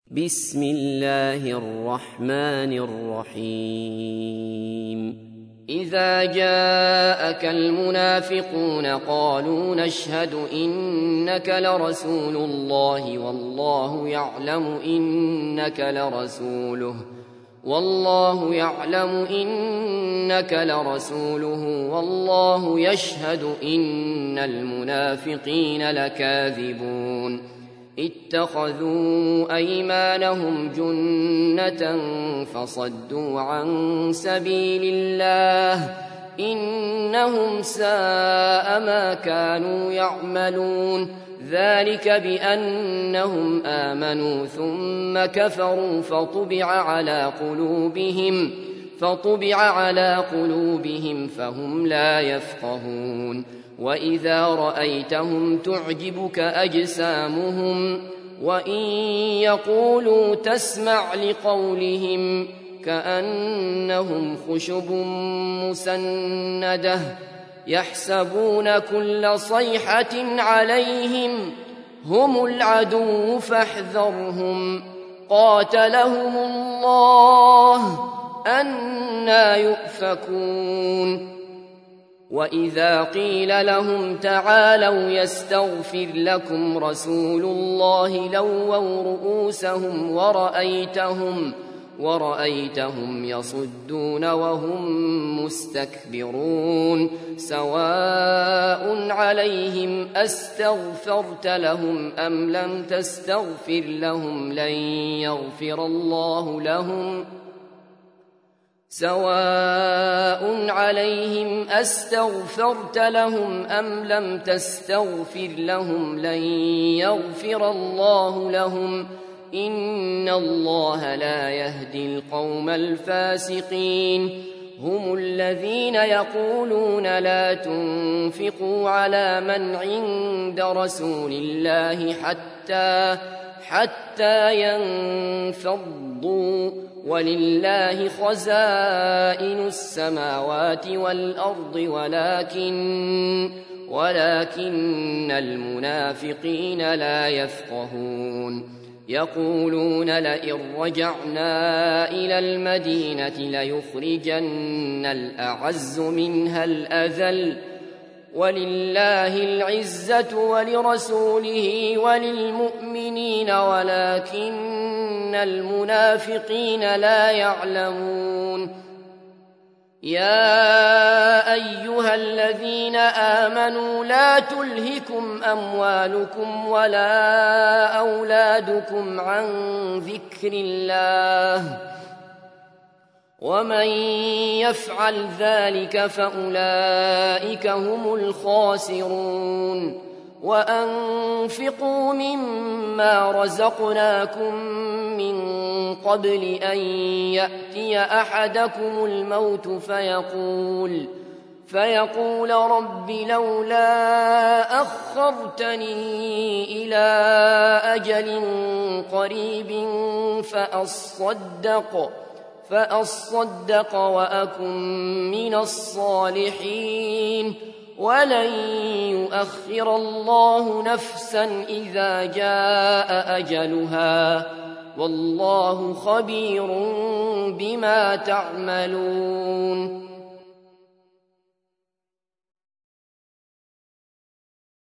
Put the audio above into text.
بسم الله الرحمن الرحيم إذا جاءك المنافقون قالوا نشهد إنك لرسول الله والله يعلم إنك لرسوله والله يشهد إن المنافقين لكاذبون اتخذوا أيمانهم جنة فصدوا عن سبيل الله إنهم ساء ما كانوا يعملون ذلك بأنهم آمنوا ثم كفروا فطبع على قلوبهم فهم لا يفقهون وإذا رأيتهم تعجبك أجسامهم وإن يقولوا تسمع لقولهم كأنهم خشب مسندة يحسبون كل صيحة عليهم هم العدو فاحذرهم قاتلهم الله أنى يؤفكون وإذا قيل لهم تعالوا يستغفر لكم رسول الله لووا رؤوسهم ورأيتهم يصدون وهم مستكبرون سواء عليهم أستغفرت لهم أم لم تستغفر لهم لن يغفر الله لهم سواء عليهم أستغفرت لهم أم لم تستغفر لهم لن يغفر الله لهم إن الله لا يهدي القوم الفاسقين هم الذين يقولون لا تنفقوا على من عند رسول الله حتى ينفضوا ولله خزائن السماوات والأرض ولكن المنافقين لا يفقهون يقولون لئن رجعنا إلى المدينة ليخرجن الأعز منها الأذل ولله العزة ولرسوله وللمؤمنين ولكن المنافقين لا يعلمون يا أيها الذين آمنوا لا تلهكم أموالكم ولا أولادكم عن ذكر الله ومن يفعل ذلك فأولئك هم الخاسرون وأنفقوا مما رزقناكم من قبل أن يأتي أحدكم الموت فيقول رب لولا أخرتني إلى أجل قريب فأصدق وأكن من الصالحين ولن يؤخر الله نفسا إذا جاء أجلها والله خبير بما تعملون